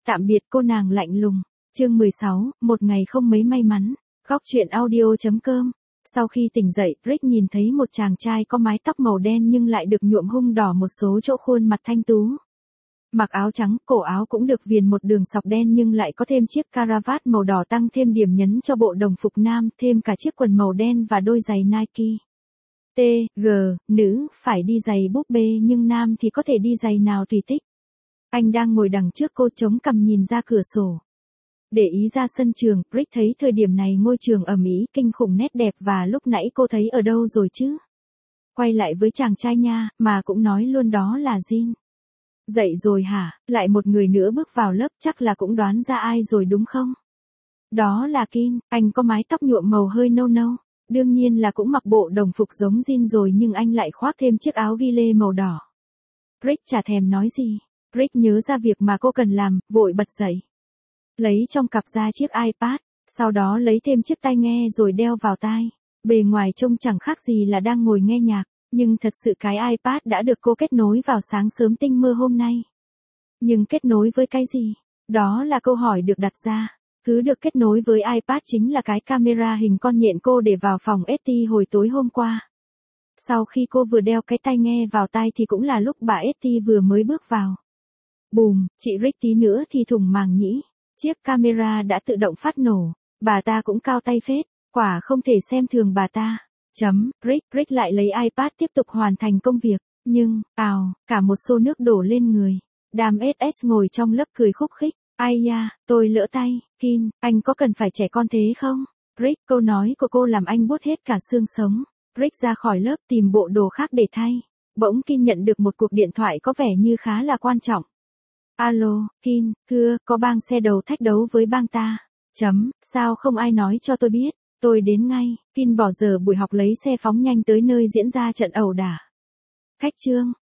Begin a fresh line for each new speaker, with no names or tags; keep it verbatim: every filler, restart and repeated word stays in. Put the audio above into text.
Tạm biệt cô nàng lạnh lùng. Chương mười sáu, một ngày không mấy may mắn. Góc truyện audio chấm com. Sau khi tỉnh dậy, Rick nhìn thấy một chàng trai có mái tóc màu đen nhưng lại được nhuộm hung đỏ một số chỗ, khuôn mặt thanh tú. Mặc áo trắng, cổ áo cũng được viền một đường sọc đen nhưng lại có thêm chiếc caravat màu đỏ tăng thêm điểm nhấn cho bộ đồng phục nam, thêm cả chiếc quần màu đen và đôi giày Nike. T, G, nữ, phải đi giày búp bê nhưng nam thì có thể đi giày nào tùy thích. Anh đang ngồi đằng trước cô chống cằm nhìn ra cửa sổ. Để ý ra sân trường, Rick thấy thời điểm này ngôi trường ầm ĩ, kinh khủng nét đẹp và lúc nãy cô thấy ở đâu rồi chứ? Quay lại với chàng trai nha, mà cũng nói luôn đó là Jin. Dậy rồi hả? Lại một người nữa bước vào lớp, chắc là cũng đoán ra ai rồi đúng không? Đó là Kin, anh có mái tóc nhuộm màu hơi nâu nâu. Đương nhiên là cũng mặc bộ đồng phục giống Jin rồi nhưng anh lại khoác thêm chiếc áo ghi lê màu đỏ. Rick chả thèm nói gì. Rick nhớ ra việc mà cô cần làm, vội bật dậy. Lấy trong cặp ra chiếc iPad, sau đó lấy thêm chiếc tai nghe rồi đeo vào tai. Bề ngoài trông chẳng khác gì là đang ngồi nghe nhạc, nhưng thật sự cái iPad đã được cô kết nối vào sáng sớm tinh mơ hôm nay. Nhưng kết nối với cái gì? Đó là câu hỏi được đặt ra. Thứ được kết nối với iPad chính là cái camera hình con nhện cô để vào phòng Etty hồi tối hôm qua. Sau khi cô vừa đeo cái tai nghe vào tai thì cũng là lúc bà Etty vừa mới bước vào. Bùm, chị Rick tí nữa thì thủng màng nhĩ. Chiếc camera đã tự động phát nổ. Bà ta cũng cao tay phết, quả không thể xem thường bà ta. Chấm, Rick, Rick lại lấy iPad tiếp tục hoàn thành công việc. Nhưng, ào, cả một xô nước đổ lên người. Đám ét ét ngồi trong lớp cười khúc khích. Ai da, tôi lỡ tay. Kin, anh có cần phải trẻ con thế không? Rick, câu nói của cô làm anh buốt hết cả xương sống. Rick ra khỏi lớp tìm bộ đồ khác để thay. Bỗng Kin nhận được một cuộc điện thoại có vẻ như khá là quan trọng. Alo, Kin, thưa, có bang xe đầu thách đấu với bang ta. Chấm, sao không ai nói cho tôi biết, tôi đến ngay. Kin bỏ giờ buổi học lấy xe phóng nhanh tới nơi diễn ra trận ẩu đả. Khách trương,